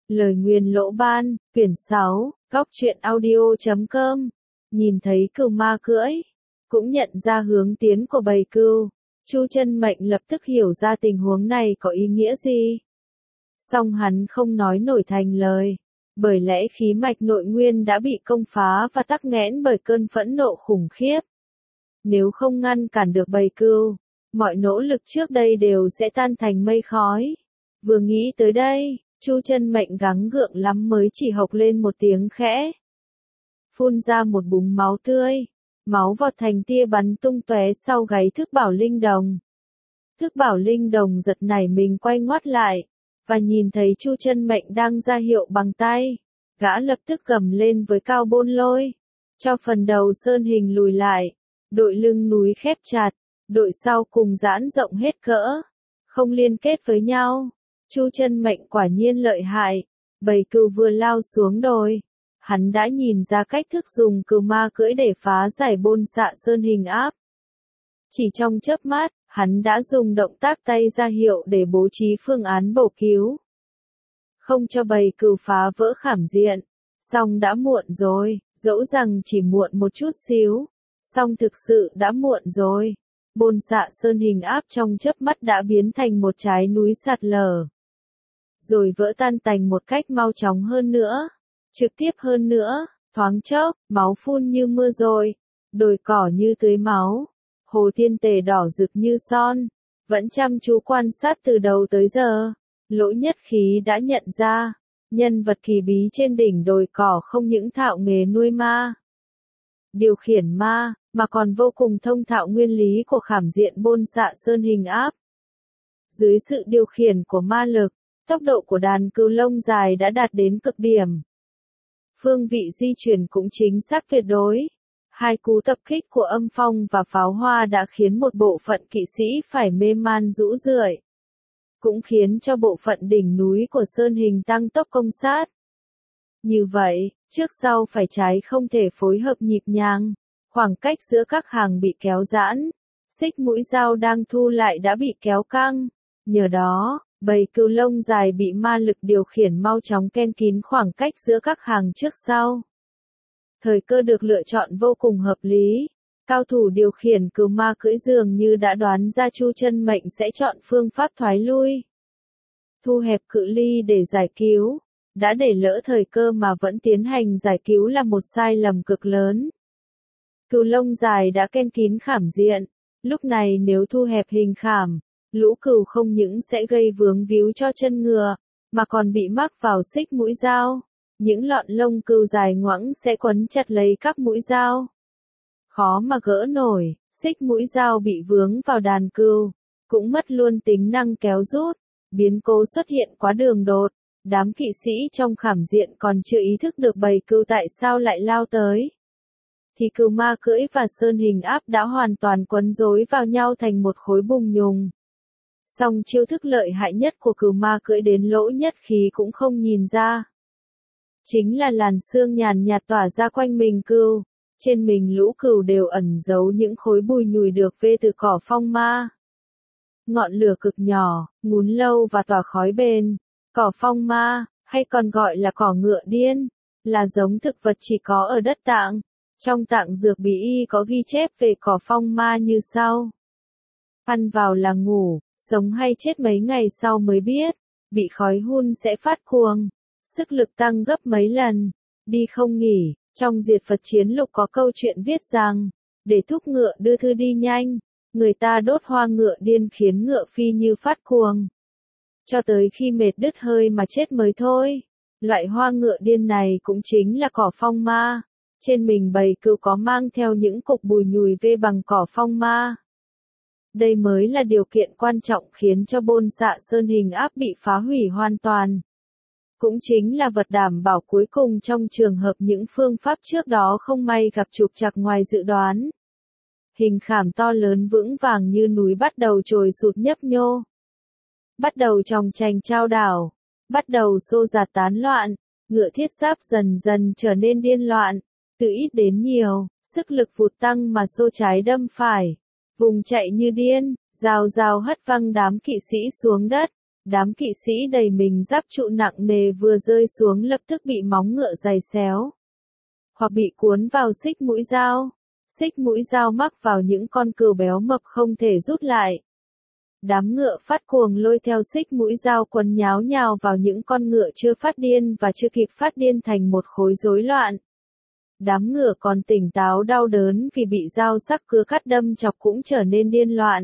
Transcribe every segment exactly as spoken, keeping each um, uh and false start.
Lời nguyền lỗ ban, quyển sáu, góc truyện audio chấm com. Nhìn thấy cừu ma cưỡi, cũng nhận ra hướng tiến của bầy cừu, Chu Chân Mệnh lập tức hiểu ra tình huống này có ý nghĩa gì. Song hắn không nói nổi thành lời, bởi lẽ khí mạch nội nguyên đã bị công phá và tắc nghẽn bởi cơn phẫn nộ khủng khiếp. Nếu không ngăn cản được bầy cừu, mọi nỗ lực trước đây đều sẽ tan thành mây khói. Vừa nghĩ tới đây, Chu Chân Mệnh gắng gượng lắm mới chỉ hộc lên một tiếng khẽ. Phun ra một búng máu tươi, máu vọt thành tia bắn tung tóe sau gáy Thức Bảo Linh Đồng. Thức Bảo Linh Đồng giật nảy mình quay ngoắt lại, và nhìn thấy Chu Chân Mệnh đang ra hiệu bằng tay, gã lập tức gầm lên với Cao Bôn Lôi, cho phần đầu sơn hình lùi lại, đội lưng núi khép chặt, đội sau cùng giãn rộng hết cỡ, không liên kết với nhau. Chu Chân Mệnh quả nhiên lợi hại, bầy cừu vừa lao xuống đồi, hắn đã nhìn ra cách thức dùng cừu ma cưỡi để phá giải bôn xạ sơn hình áp. Chỉ trong chớp mắt, hắn đã dùng động tác tay ra hiệu để bố trí phương án bổ cứu. Không cho bầy cừu phá vỡ khảm diện, song đã muộn rồi, dẫu rằng chỉ muộn một chút xíu, song thực sự đã muộn rồi. Bôn xạ sơn hình áp trong chớp mắt đã biến thành một trái núi sạt lở, rồi vỡ tan tành một cách mau chóng hơn nữa, trực tiếp hơn nữa, thoáng chốc, máu phun như mưa rồi, đồi cỏ như tưới máu, hồ thiên tề đỏ rực như son, vẫn chăm chú quan sát từ đầu tới giờ. Lỗ Nhất Khí đã nhận ra, nhân vật kỳ bí trên đỉnh đồi cỏ không những thạo nghề nuôi ma, điều khiển ma, mà còn vô cùng thông thạo nguyên lý của khảm diện bôn xạ sơn hình áp. Dưới sự điều khiển của ma lực, tốc độ của đàn cừu lông dài đã đạt đến cực điểm. Phương vị di chuyển cũng chính xác tuyệt đối. Hai cú tập kích của âm phong và pháo hoa đã khiến một bộ phận kỵ sĩ phải mê man rũ rượi, cũng khiến cho bộ phận đỉnh núi của sơn hình tăng tốc công sát. Như vậy, trước sau phải trái không thể phối hợp nhịp nhàng, khoảng cách giữa các hàng bị kéo giãn, xích mũi dao đang thu lại đã bị kéo căng. Nhờ đó, bầy cừu lông dài bị ma lực điều khiển mau chóng ken kín khoảng cách giữa các hàng trước sau. Thời cơ được lựa chọn vô cùng hợp lý. Cao thủ điều khiển cừu ma cưỡi dường như đã đoán ra Chu Chân Mệnh sẽ chọn phương pháp thoái lui, thu hẹp cự ly để giải cứu. Đã để lỡ thời cơ mà vẫn tiến hành giải cứu là một sai lầm cực lớn. Cừu lông dài đã ken kín khảm diện, lúc này nếu thu hẹp hình khảm, lũ cừu không những sẽ gây vướng víu cho chân ngựa, mà còn bị mắc vào xích mũi dao. Những lọn lông cừu dài ngoẵng sẽ quấn chặt lấy các mũi dao, khó mà gỡ nổi. Xích mũi dao bị vướng vào đàn cừu, cũng mất luôn tính năng kéo rút. Biến cố xuất hiện quá đường đột, đám kỵ sĩ trong khảm diện còn chưa ý thức được bầy cừu tại sao lại lao tới, thì cừu ma cưỡi và sơn hình áp đã hoàn toàn quấn rối vào nhau thành một khối bùng nhùng. Song chiêu thức lợi hại nhất của cừu ma cưỡi đến Lỗ Nhất Khí cũng không nhìn ra, chính là làn sương nhàn nhạt tỏa ra quanh mình cừu. Trên mình lũ cừu đều ẩn giấu những khối bùi nhùi được vê từ cỏ phong ma. Ngọn lửa cực nhỏ, ngún lâu và tỏa khói bền. Cỏ phong ma, hay còn gọi là cỏ ngựa điên, là giống thực vật chỉ có ở đất Tạng. Trong Tạng Dược Bí Y có ghi chép về cỏ phong ma như sau. Ăn vào là ngủ, sống hay chết mấy ngày sau mới biết, bị khói hun sẽ phát cuồng, sức lực tăng gấp mấy lần, đi không nghỉ. Trong Diệt Phật Chiến Lục có câu chuyện viết rằng, để thúc ngựa đưa thư đi nhanh, người ta đốt hoa ngựa điên khiến ngựa phi như phát cuồng, cho tới khi mệt đứt hơi mà chết mới thôi. Loại hoa ngựa điên này cũng chính là cỏ phong ma. Trên mình bầy cừu có mang theo những cục bùi nhùi vê bằng cỏ phong ma. Đây mới là điều kiện quan trọng khiến cho bôn xạ sơn hình áp bị phá hủy hoàn toàn. Cũng chính là vật đảm bảo cuối cùng trong trường hợp những phương pháp trước đó không may gặp trục trặc ngoài dự đoán. Hình khảm to lớn vững vàng như núi bắt đầu trồi sụt nhấp nhô, bắt đầu chòng chành trao đảo, bắt đầu xô dạt tán loạn. Ngựa thiết giáp dần dần trở nên điên loạn, từ ít đến nhiều, sức lực vụt tăng mà xô trái đâm phải, vùng chạy như điên, rào rào hất văng đám kỵ sĩ xuống đất. Đám kỵ sĩ đầy mình giáp trụ nặng nề vừa rơi xuống lập tức bị móng ngựa giày xéo, hoặc bị cuốn vào xích mũi dao. Xích mũi dao mắc vào những con cừu béo mập không thể rút lại. Đám ngựa phát cuồng lôi theo xích mũi dao quấn nháo nhào vào những con ngựa chưa phát điên và chưa kịp phát điên thành một khối rối loạn. Đám ngựa còn tỉnh táo đau đớn vì bị dao sắc cưa cắt đâm chọc cũng trở nên điên loạn,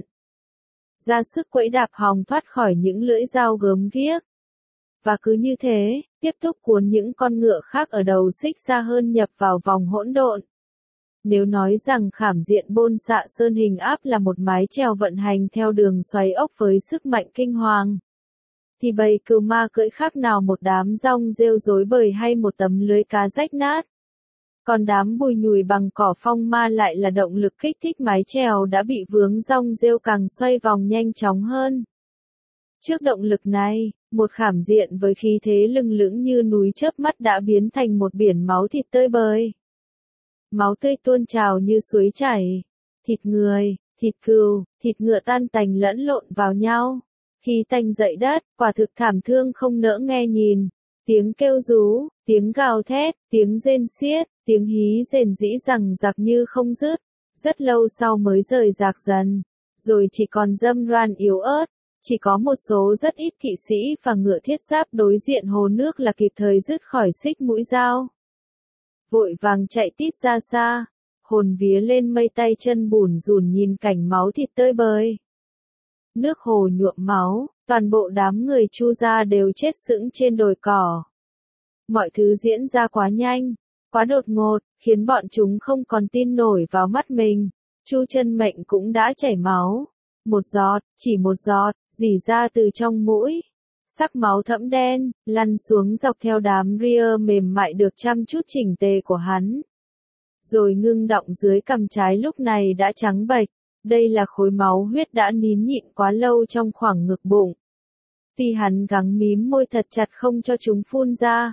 ra sức quẫy đạp hòng thoát khỏi những lưỡi dao gớm ghiếc. Và cứ như thế, tiếp tục cuốn những con ngựa khác ở đầu xích xa hơn nhập vào vòng hỗn độn. Nếu nói rằng khảm diện bôn xạ sơn hình áp là một mái chèo vận hành theo đường xoáy ốc với sức mạnh kinh hoàng, thì bầy cừu ma cưỡi khác nào một đám rong rêu rối bời hay một tấm lưới cá rách nát. Còn đám bùi nhùi bằng cỏ phong ma lại là động lực kích thích mái chèo đã bị vướng rong rêu càng xoay vòng nhanh chóng hơn. Trước động lực này, một khảm diện với khí thế lừng lững như núi chớp mắt đã biến thành một biển máu thịt tơi bời. Máu tươi tuôn trào như suối chảy, thịt người, thịt cừu, thịt ngựa tan tành lẫn lộn vào nhau. Khi tanh dậy đất, quả thực thảm thương không nỡ nghe nhìn. Tiếng kêu rú, tiếng gào thét, tiếng rên xiết, tiếng hí rền rĩ rằng giặc như không dứt. Rất lâu sau mới rời rạc dần, rồi chỉ còn râm ran yếu ớt. Chỉ có một số rất ít kỵ sĩ và ngựa thiết giáp đối diện hồ nước là kịp thời dứt khỏi xích mũi dao. Vội vàng chạy tít ra xa, hồn vía lên mây tay chân bủn rủn nhìn cảnh máu thịt tơi bời. Nước hồ nhuộm máu, toàn bộ đám người Chu gia đều chết sững trên đồi cỏ. Mọi thứ diễn ra quá nhanh, quá đột ngột, khiến bọn chúng không còn tin nổi vào mắt mình. Chu Chân Mệnh cũng đã chảy máu. Một giọt, chỉ một giọt, rỉ ra từ trong mũi. Sắc máu thẫm đen, lăn xuống dọc theo đám ria mềm mại được chăm chút chỉnh tề của hắn. Rồi ngưng đọng dưới cằm trái lúc này đã trắng bệch. Đây là khối máu huyết đã nín nhịn quá lâu trong khoảng ngực bụng. Tuy hắn gắng mím môi thật chặt không cho chúng phun ra,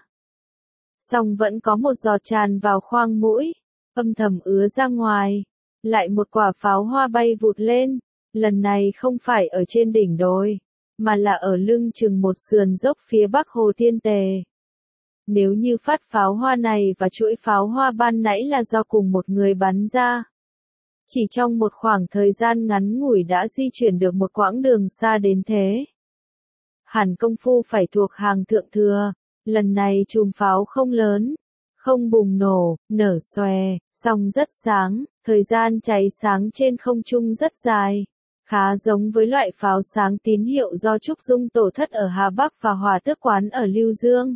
song vẫn có một giọt tràn vào khoang mũi, âm thầm ứa ra ngoài. Lại một quả pháo hoa bay vụt lên, lần này không phải ở trên đỉnh đồi, mà là ở lưng chừng một sườn dốc phía bắc hồ Thiên Tề. Nếu như phát pháo hoa này và chuỗi pháo hoa ban nãy là do cùng một người bắn ra, chỉ trong một khoảng thời gian ngắn ngủi đã di chuyển được một quãng đường xa đến thế. Hẳn công phu phải thuộc hàng thượng thừa, lần này chùm pháo không lớn, không bùng nổ, nở xòe, song rất sáng, thời gian cháy sáng trên không trung rất dài, khá giống với loại pháo sáng tín hiệu do Trúc Dung tổ thất ở Hà Bắc và Hòa Tước Quán ở Lưu Dương,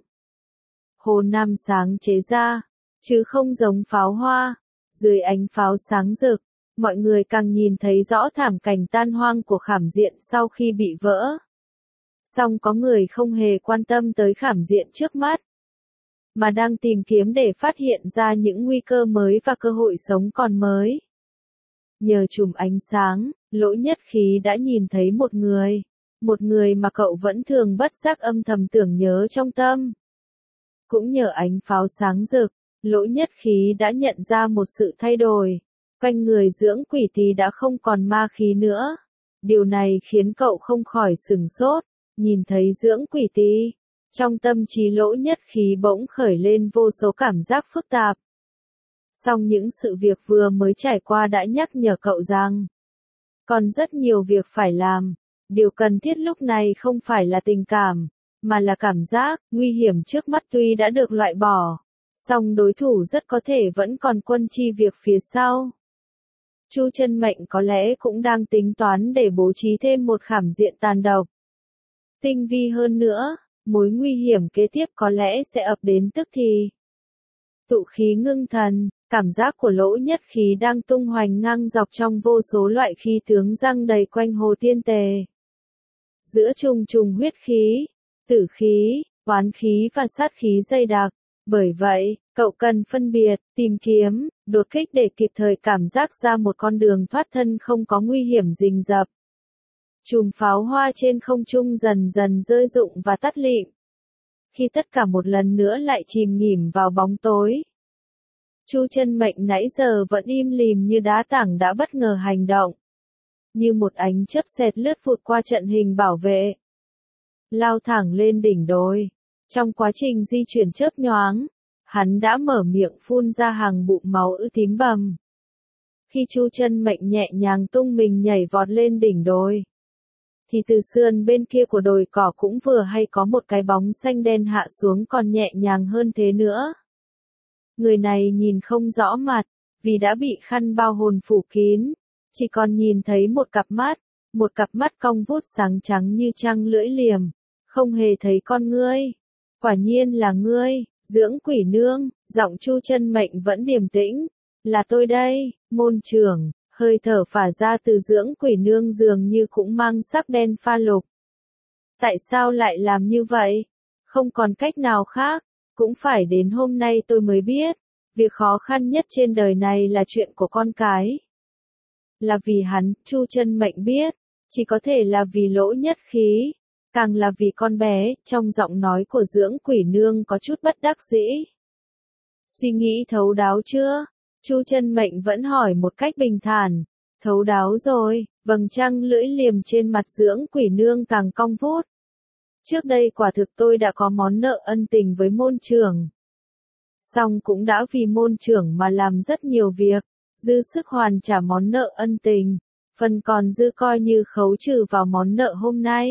Hồ Nam sáng chế ra, chứ không giống pháo hoa. Dưới ánh pháo sáng rực, mọi người càng nhìn thấy rõ thảm cảnh tan hoang của khảm diện sau khi bị vỡ. Song có người không hề quan tâm tới khảm diện trước mắt, mà đang tìm kiếm để phát hiện ra những nguy cơ mới và cơ hội sống còn mới. Nhờ chùm ánh sáng, Lỗ Nhất Khí đã nhìn thấy một người, một người mà cậu vẫn thường bất giác âm thầm tưởng nhớ trong tâm. Cũng nhờ ánh pháo sáng rực, Lỗ Nhất Khí đã nhận ra một sự thay đổi. Quanh người Dưỡng Quỷ Tý đã không còn ma khí nữa. Điều này khiến cậu không khỏi sửng sốt, nhìn thấy Dưỡng Quỷ Tý. Trong tâm trí Lỗ Nhất Khí bỗng khởi lên vô số cảm giác phức tạp. Song những sự việc vừa mới trải qua đã nhắc nhở cậu rằng, còn rất nhiều việc phải làm. Điều cần thiết lúc này không phải là tình cảm, mà là cảm giác. Nguy hiểm trước mắt tuy đã được loại bỏ, song đối thủ rất có thể vẫn còn quân chi việc phía sau. Chu Chân Mệnh có lẽ cũng đang tính toán để bố trí thêm một khảm diện tàn độc. Tinh vi hơn nữa, mối nguy hiểm kế tiếp có lẽ sẽ ập đến tức thì. Tụ khí ngưng thần, cảm giác của Lỗ Nhất Khí đang tung hoành ngang dọc trong vô số loại khí tướng răng đầy quanh hồ Thiên Tề. Giữa trùng trùng huyết khí, tử khí, oán khí và sát khí dày đặc. Bởi vậy, cậu cần phân biệt, tìm kiếm, đột kích để kịp thời cảm giác ra một con đường thoát thân không có nguy hiểm rình rập. Chùm pháo hoa trên không trung dần dần rơi rụng và tắt lịm. Khi tất cả một lần nữa lại chìm nghỉm vào bóng tối, Chu Chân Mệnh nãy giờ vẫn im lìm như đá tảng đã bất ngờ hành động. Như một ánh chớp xẹt lướt vụt qua trận hình bảo vệ. lao thẳng lên đỉnh đồi. Trong quá trình di chuyển chớp nhoáng, hắn đã mở miệng phun ra hàng bụng máu ứ tím bầm. Khi Chu Chân Mệnh nhẹ nhàng tung mình nhảy vọt lên đỉnh đồi, thì từ sườn bên kia của đồi cỏ cũng vừa hay có một cái bóng xanh đen hạ xuống còn nhẹ nhàng hơn thế nữa. Người này nhìn không rõ mặt, vì đã bị khăn bao hồn phủ kín, chỉ còn nhìn thấy một cặp mắt, một cặp mắt cong vút sáng trắng như trăng lưỡi liềm, không hề thấy con ngươi. Quả nhiên là ngươi, Dưỡng Quỷ Nương, giọng Chu Chân Mệnh vẫn điềm tĩnh, là tôi đây, môn trưởng. Hơi thở phả ra từ Dưỡng Quỷ Nương dường như cũng mang sắc đen pha lục. Tại sao lại làm như vậy? Không còn cách nào khác, cũng phải đến hôm nay tôi mới biết, việc khó khăn nhất trên đời này là chuyện của con cái. Là vì hắn, Chu Chân Mệnh biết, chỉ có thể là vì lỗ nhất khí, càng là vì con bé, trong giọng nói của Dưỡng Quỷ Nương có chút bất đắc dĩ. Suy nghĩ thấu đáo chưa? Chu Chân Mệnh vẫn hỏi một cách bình thản. Thấu đáo rồi, vầng trăng lưỡi liềm trên mặt Dưỡng Quỷ Nương càng cong vút. Trước đây quả thực tôi đã có món nợ ân tình với môn trưởng. Song cũng đã vì môn trưởng mà làm rất nhiều việc, dư sức hoàn trả món nợ ân tình, phần còn dư coi như khấu trừ vào món nợ hôm nay.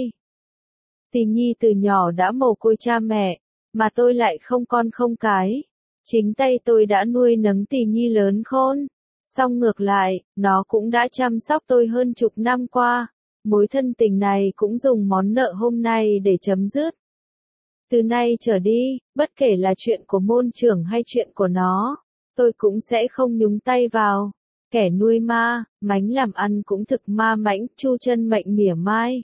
Tỷ nhi từ nhỏ đã mồ côi cha mẹ, mà tôi lại không con không cái. Chính tay tôi đã nuôi nấng tỷ nhi lớn khôn, song ngược lại, nó cũng đã chăm sóc tôi hơn chục năm qua, mối thân tình này cũng dùng món nợ hôm nay để chấm dứt. Từ nay trở đi, bất kể là chuyện của môn trưởng hay chuyện của nó, tôi cũng sẽ không nhúng tay vào. Kẻ nuôi ma, mánh làm ăn cũng thực ma mãnh, Chu Chân Mệnh mỉa mai.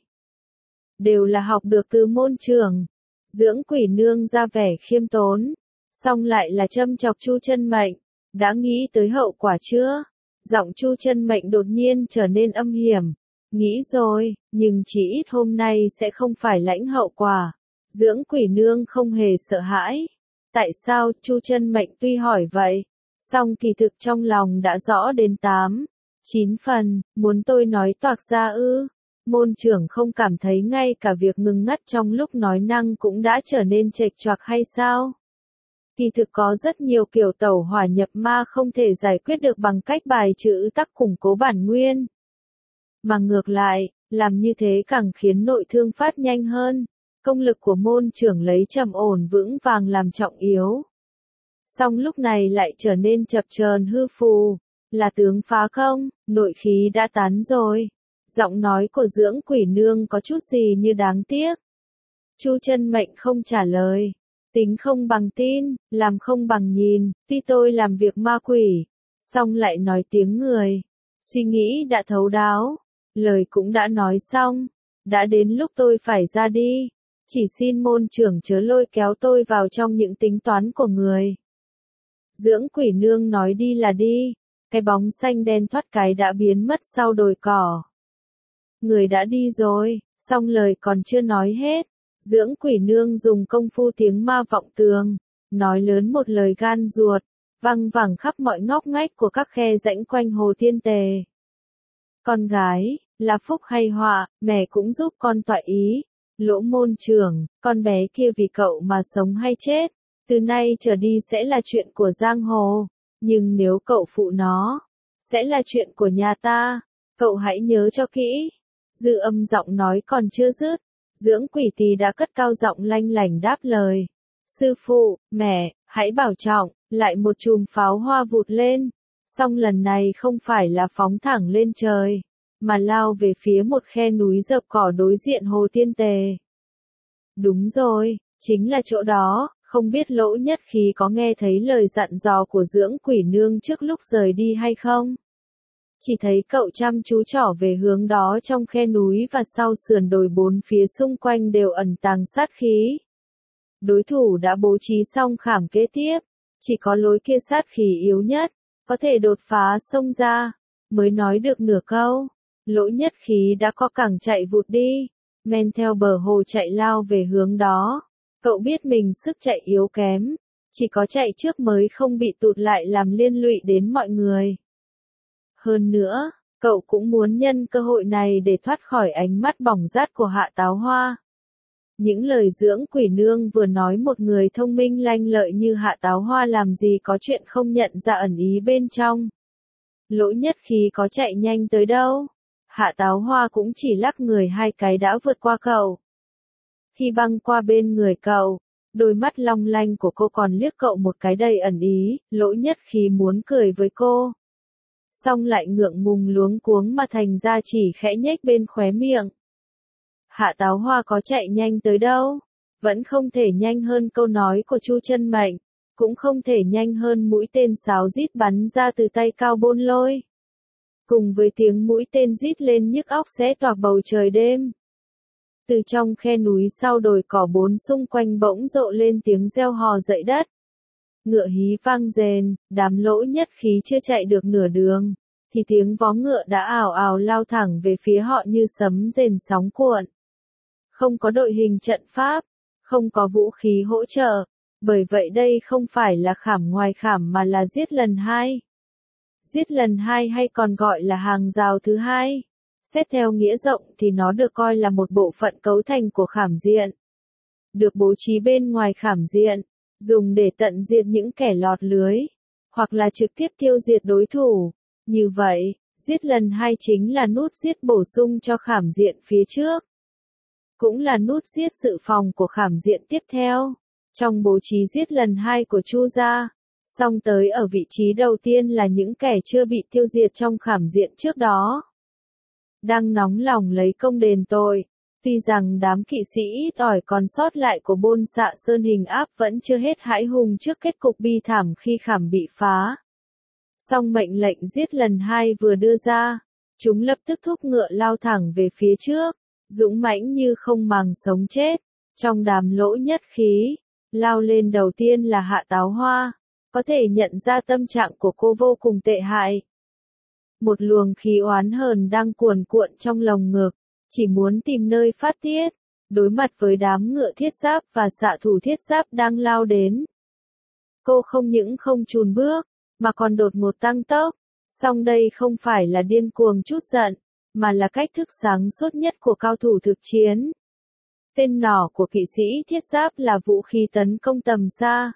Đều là học được từ môn trưởng. Dưỡng Quỷ Nương ra vẻ khiêm tốn. Xong lại là châm chọc Chu Chân Mệnh, đã nghĩ tới hậu quả chưa? Giọng Chu Chân Mệnh đột nhiên trở nên âm hiểm. Nghĩ rồi, nhưng chỉ ít hôm nay sẽ không phải lãnh hậu quả. Dưỡng Quỷ Nương không hề sợ hãi. Tại sao? Chu Chân Mệnh tuy hỏi vậy, song kỳ thực trong lòng đã rõ đến tám, chín phần, muốn tôi nói toạc ra ư? Môn trưởng không cảm thấy ngay cả việc ngừng ngắt trong lúc nói năng cũng đã trở nên chệch choạc hay sao? Kỳ thực có rất nhiều kiểu tẩu hỏa nhập ma không thể giải quyết được bằng cách bài trừ tắc củng cố bản nguyên. Mà ngược lại, làm như thế càng khiến nội thương phát nhanh hơn. Công lực của môn trưởng lấy trầm ổn vững vàng làm trọng yếu. Song lúc này lại trở nên chập chờn hư phù, là tướng phá công, nội khí đã tán rồi. Giọng nói của Dưỡng Quỷ Nương có chút gì như đáng tiếc. Chu Chân Mệnh không trả lời. Tính không bằng tin, làm không bằng nhìn, tuy tôi làm việc ma quỷ, song lại nói tiếng người. Suy nghĩ đã thấu đáo, lời cũng đã nói xong, đã đến lúc tôi phải ra đi. Chỉ xin môn trưởng chớ lôi kéo tôi vào trong những tính toán của người. Dưỡng Quỷ Nương nói đi là đi, cái bóng xanh đen thoát cái đã biến mất sau đồi cỏ. Người đã đi rồi, song lời còn chưa nói hết. Dưỡng Quỷ Nương dùng công phu tiếng ma vọng tường, nói lớn một lời gan ruột, văng vẳng khắp mọi ngóc ngách của các khe rãnh quanh hồ Thiên Tề. Con gái, là phúc hay họa, mẹ cũng giúp con tọa ý. Lỗ môn trưởng, con bé kia vì cậu mà sống hay chết, từ nay trở đi sẽ là chuyện của giang hồ, nhưng nếu cậu phụ nó, sẽ là chuyện của nhà ta, cậu hãy nhớ cho kỹ. Dư Âm giọng nói còn chưa dứt, Dưỡng Quỷ Tỳ đã cất cao giọng lanh lảnh đáp lời. Sư phụ, mẹ, hãy bảo trọng. Lại một chùm pháo hoa vụt lên, song lần này không phải là phóng thẳng lên trời, mà lao về phía một khe núi rợp cỏ đối diện hồ Thiên Tề. Đúng rồi, chính là chỗ đó. Không biết Lỗ Nhất Khí có nghe thấy lời dặn dò của Dưỡng Quỷ Nương trước lúc rời đi hay không? Chỉ thấy cậu chăm chú trỏ về hướng đó trong khe núi và sau sườn đồi bốn phía xung quanh đều ẩn tàng sát khí. Đối thủ đã bố trí xong khảm kế tiếp, chỉ có lối kia sát khí yếu nhất, có thể đột phá xông ra, mới nói được nửa câu. Lỗ Nhất Khí đã có cẳng chạy vụt đi, men theo bờ hồ chạy lao về hướng đó. Cậu biết mình sức chạy yếu kém, chỉ có chạy trước mới không bị tụt lại làm liên lụy đến mọi người. Hơn nữa, cậu cũng muốn nhân cơ hội này để thoát khỏi ánh mắt bỏng rát của Hạ Táo Hoa. Những lời dưỡng quỷ nương vừa nói một người thông minh lanh lợi như Hạ Táo Hoa làm gì có chuyện không nhận ra ẩn ý bên trong. Lỗ Nhất Khí có chạy nhanh tới đâu. Hạ Táo Hoa cũng chỉ lắc người hai cái đã vượt qua cậu. Khi băng qua bên người cậu, đôi mắt long lanh của cô còn liếc cậu một cái đầy ẩn ý, Lỗ Nhất Khí muốn cười với cô. Xong lại ngượng ngùng luống cuống mà thành ra chỉ khẽ nhếch bên khóe miệng. Hạ Táo Hoa có chạy nhanh tới đâu, vẫn không thể nhanh hơn câu nói của Chu Chân Mệnh, cũng không thể nhanh hơn mũi tên sáo rít bắn ra từ tay Cao Bôn Lôi. Cùng với tiếng mũi tên rít lên nhức óc xé toạc bầu trời đêm. Từ trong khe núi sau đồi cỏ bốn xung quanh bỗng rộ lên tiếng reo hò dậy đất. Ngựa hí vang rền, đám Lỗ Nhất Khí chưa chạy được nửa đường, thì tiếng vó ngựa đã ào ào lao thẳng về phía họ như sấm rền sóng cuộn. Không có đội hình trận pháp, không có vũ khí hỗ trợ, bởi vậy đây không phải là khảm ngoài khảm mà là giết lần hai. Giết lần hai hay còn gọi là hàng rào thứ hai. Xét theo nghĩa rộng thì nó được coi là một bộ phận cấu thành của khảm diện. Được bố trí bên ngoài khảm diện, dùng để tận diệt những kẻ lọt lưới, hoặc là trực tiếp tiêu diệt đối thủ. Như vậy, giết lần hai chính là nút giết bổ sung cho khảm diện phía trước. Cũng là nút giết dự phòng của khảm diện tiếp theo. Trong bố trí giết lần hai của Chu gia, song tới ở vị trí đầu tiên là những kẻ chưa bị tiêu diệt trong khảm diện trước đó. Đang nóng lòng lấy công đền tội, tuy rằng đám kỵ sĩ ít ỏi còn sót lại của Bôn Xạ Sơn Hình Áp vẫn chưa hết hãi hùng trước kết cục bi thảm khi khảm bị phá. Song mệnh lệnh giết lần hai vừa đưa ra, chúng lập tức thúc ngựa lao thẳng về phía trước, dũng mãnh như không màng sống chết. Trong đám Lỗ Nhất Khí, lao lên đầu tiên là Hạ Táo Hoa, có thể nhận ra tâm trạng của cô vô cùng tệ hại. Một luồng khí oán hờn đang cuồn cuộn trong lồng ngực, chỉ muốn tìm nơi phát tiết, đối mặt với đám ngựa thiết giáp và xạ thủ thiết giáp đang lao đến. Cô không những không chùn bước, mà còn đột ngột tăng tốc, song đây không phải là điên cuồng chút giận, mà là cách thức sáng suốt nhất của cao thủ thực chiến. Tên nỏ của kỵ sĩ thiết giáp là vũ khí tấn công tầm xa.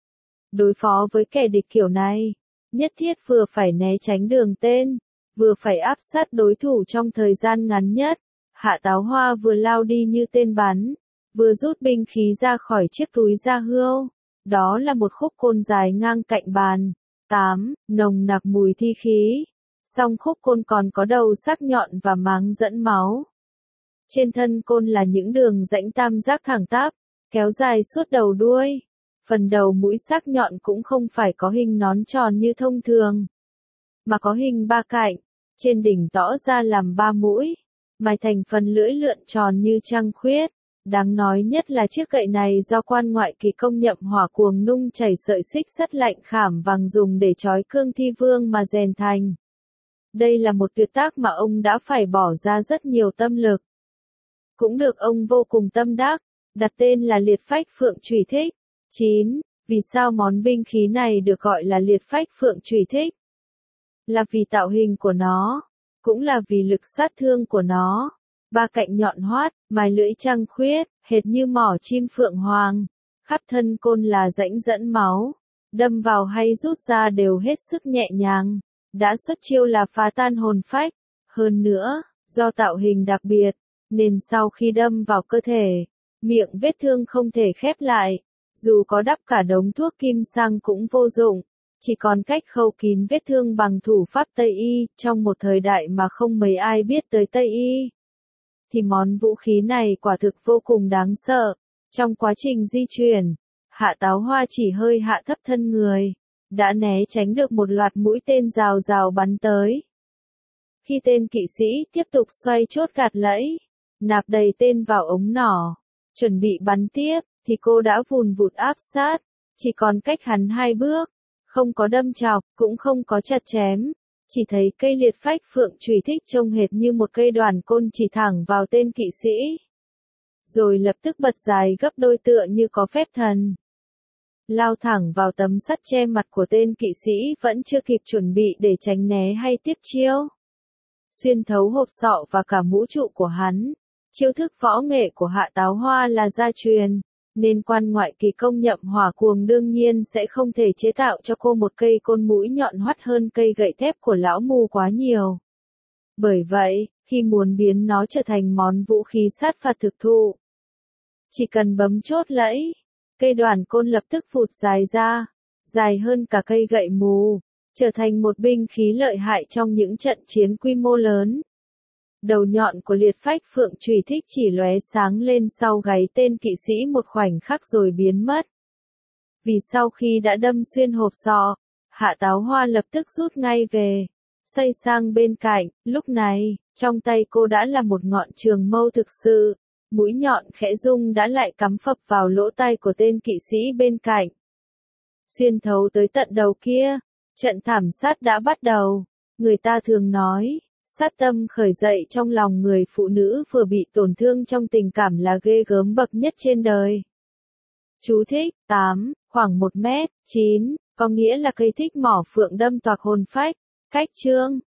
Đối phó với kẻ địch kiểu này, nhất thiết vừa phải né tránh đường tên, vừa phải áp sát đối thủ trong thời gian ngắn nhất. Hạ Táo Hoa vừa lao đi như tên bắn, vừa rút binh khí ra khỏi chiếc túi da hươu. Đó là một khúc côn dài ngang cạnh bàn. tám. Nồng nặc mùi thi khí. Song khúc côn còn có đầu sắc nhọn và máng dẫn máu. Trên thân côn là những đường rãnh tam giác thẳng tắp, kéo dài suốt đầu đuôi. Phần đầu mũi sắc nhọn cũng không phải có hình nón tròn như thông thường, mà có hình ba cạnh, trên đỉnh tỏ ra làm ba mũi, mài thành phần lưỡi lượn tròn như trăng khuyết. Đáng nói nhất là chiếc gậy này do quan ngoại kỳ công Nhậm Hỏa Cuồng nung chảy sợi xích sắt lạnh khảm vàng dùng để trói cương thi vương mà rèn thành. Đây là một tuyệt tác mà ông đã phải bỏ ra rất nhiều tâm lực. Cũng được ông vô cùng tâm đắc, đặt tên là Liệt Phách Phượng Chủy Thích. chín. Vì sao món binh khí này được gọi là Liệt Phách Phượng Chủy Thích? Là vì tạo hình của nó, cũng là vì lực sát thương của nó. Ba cạnh nhọn hoắt, mài lưỡi trăng khuyết, hệt như mỏ chim phượng hoàng. Khắp thân côn là rãnh dẫn máu, đâm vào hay rút ra đều hết sức nhẹ nhàng. Đã xuất chiêu là phá tan hồn phách. Hơn nữa, do tạo hình đặc biệt, nên sau khi đâm vào cơ thể, miệng vết thương không thể khép lại. Dù có đắp cả đống thuốc kim sang cũng vô dụng, chỉ còn cách khâu kín vết thương bằng thủ pháp Tây Y. Trong một thời đại mà không mấy ai biết tới Tây Y, thì món vũ khí này quả thực vô cùng đáng sợ. Trong quá trình di chuyển, Hạ Táo Hoa chỉ hơi hạ thấp thân người, đã né tránh được một loạt mũi tên rào rào bắn tới. Khi tên kỵ sĩ tiếp tục xoay chốt gạt lẫy, nạp đầy tên vào ống nỏ, chuẩn bị bắn tiếp, thì cô đã vùn vụt áp sát, chỉ còn cách hắn hai bước, không có đâm chọc, cũng không có chặt chém, chỉ thấy cây Liệt Phách Phượng Chủy Thích trông hệt như một cây đoàn côn chỉ thẳng vào tên kỵ sĩ. Rồi lập tức bật dài gấp đôi tựa như có phép thần. Lao thẳng vào tấm sắt che mặt của tên kỵ sĩ vẫn chưa kịp chuẩn bị để tránh né hay tiếp chiêu. Xuyên thấu hộp sọ và cả mũ trụ của hắn, Chiêu thức võ nghệ của Hạ Táo Hoa là gia truyền, nên quan ngoại kỳ công Nhậm Hỏa Cuồng đương nhiên sẽ không thể chế tạo cho cô một cây côn mũi nhọn hoắt hơn cây gậy thép của lão mù quá nhiều. Bởi vậy, khi muốn biến nó trở thành món vũ khí sát phạt thực thụ, chỉ cần bấm chốt lẫy, cây đoàn côn lập tức phụt dài ra, dài hơn cả cây gậy mù, trở thành một binh khí lợi hại trong những trận chiến quy mô lớn. Đầu nhọn của liệt phách phượng chùy thích chỉ lóe sáng lên sau gáy tên kỵ sĩ một khoảnh khắc rồi biến mất. Vì sau khi đã đâm xuyên hộp sọ, Hạ Táo Hoa lập tức rút ngay về, xoay sang bên cạnh, lúc này, trong tay cô đã là một ngọn trường mâu thực sự, mũi nhọn khẽ rung đã lại cắm phập vào lỗ tai của tên kỵ sĩ bên cạnh. Xuyên thấu tới tận đầu kia, trận thảm sát đã bắt đầu, người ta thường nói, sát tâm khởi dậy trong lòng người phụ nữ vừa bị tổn thương trong tình cảm là ghê gớm bậc nhất trên đời. Chú thích, tám, khoảng một mét, chín, có nghĩa là cây thích mỏ phượng đâm toạc hồn phách, cách chương.